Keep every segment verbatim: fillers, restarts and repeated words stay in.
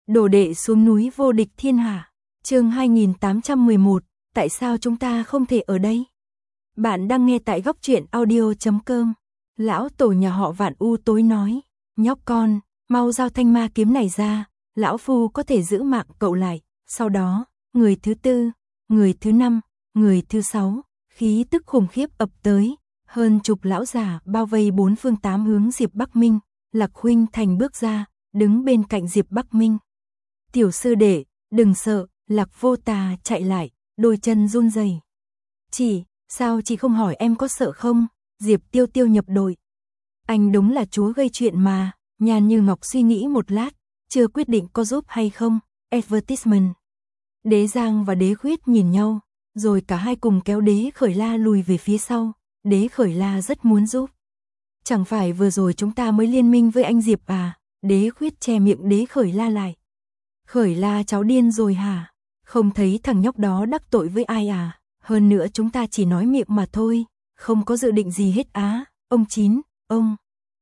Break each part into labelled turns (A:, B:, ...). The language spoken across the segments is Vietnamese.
A: Đồ đệ xuống núi vô địch thiên hạ. Chương hai nghìn tám trăm mười một, tại sao chúng ta không thể ở đây? Bạn đang nghe tại góc truyện audio chấm com. Lão tổ nhà họ Vạn u tối nói, nhóc con, mau giao thanh ma kiếm này ra, lão phu có thể giữ mạng cậu lại. Sau đó, người thứ tư, người thứ năm, người thứ sáu, khí tức khủng khiếp ập tới, hơn chục lão già bao vây bốn phương tám hướng Diệp Bắc Minh. Lạc Huynh Thành bước ra, đứng bên cạnh Diệp Bắc Minh. Tiểu sư đệ, đừng sợ. Lạc Vô Tà chạy lại, đôi chân run rẩy. Chị, sao chị không hỏi em có sợ không? Diệp Tiêu Tiêu nhập đội. Anh đúng là chúa gây chuyện mà. Nhàn Như Ngọc suy nghĩ một lát, chưa quyết định có giúp hay không. Advertisement. Đế Giang và Đế Khuyết nhìn nhau, rồi cả hai cùng kéo Đế Khởi La lùi về phía sau. Đế Khởi La rất muốn giúp. Chẳng phải vừa rồi chúng ta mới liên minh với anh Diệp à? Đế Khuyết che miệng Đế Khởi La lại. Khởi La cháu điên rồi hả? Không thấy thằng nhóc đó đắc tội với ai à? Hơn nữa chúng ta chỉ nói miệng mà thôi, không có dự định gì hết á. Ông Chín, ông.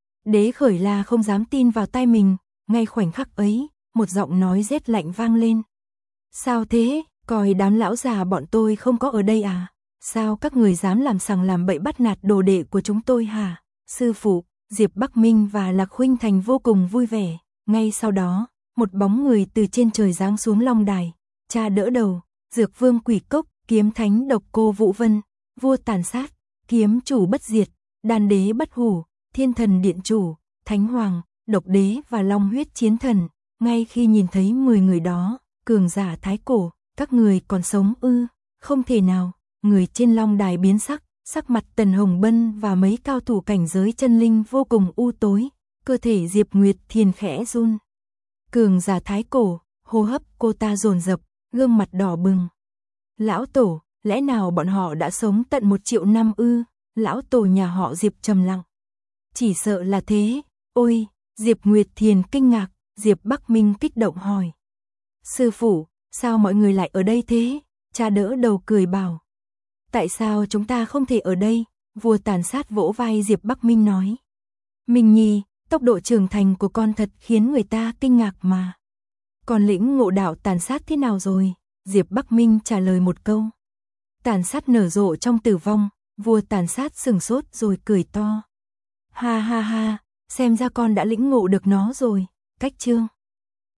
A: Đế Khởi La không dám tin vào tai mình, ngay khoảnh khắc ấy, một giọng nói rét lạnh vang lên. Sao thế, coi đám lão già bọn tôi không có ở đây à? Sao các người dám làm sằng làm bậy bắt nạt đồ đệ của chúng tôi hả? Sư phụ, Diệp Bắc Minh và Lạc Huynh Thành vô cùng vui vẻ. Ngay sau đó, một bóng người từ trên trời giáng xuống long đài. Cha đỡ đầu, Dược Vương Quỷ Cốc, Kiếm Thánh Độc Cô Vũ Vân, Vua Tàn Sát, Kiếm Chủ Bất Diệt, Đan Đế Bất Hủ, Thiên Thần Điện Chủ, Thánh Hoàng, Độc Đế và Long Huyết Chiến Thần. Ngay khi nhìn thấy mười người đó, cường giả thái cổ, các người còn sống ư? Không thể nào. Người trên long đài biến sắc, sắc mặt Tần Hồng Bân và mấy cao thủ cảnh giới chân linh vô cùng u tối, cơ thể Diệp Nguyệt Thiền khẽ run. Cường giả thái cổ, hô hấp cô ta dồn dập, gương mặt đỏ bừng. Lão tổ, lẽ nào bọn họ đã sống tận một triệu năm ư? Lão tổ nhà họ Diệp trầm lặng. Chỉ sợ là thế. Ôi, Diệp Nguyệt Thiền kinh ngạc, Diệp Bắc Minh kích động hỏi. Sư phụ, sao mọi người lại ở đây thế? Cha đỡ đầu cười bảo. Tại sao chúng ta không thể ở đây? Vua Tàn Sát vỗ vai Diệp Bắc Minh nói. Minh Nhi, tốc độ trưởng thành của con thật khiến người ta kinh ngạc mà. Còn lĩnh ngộ đạo tàn sát thế nào rồi? Diệp Bắc Minh trả lời một câu. Tàn sát nở rộ trong tử vong. Vua Tàn Sát sừng sốt rồi cười to. Ha ha ha, xem ra con đã lĩnh ngộ được nó rồi. Cách chương.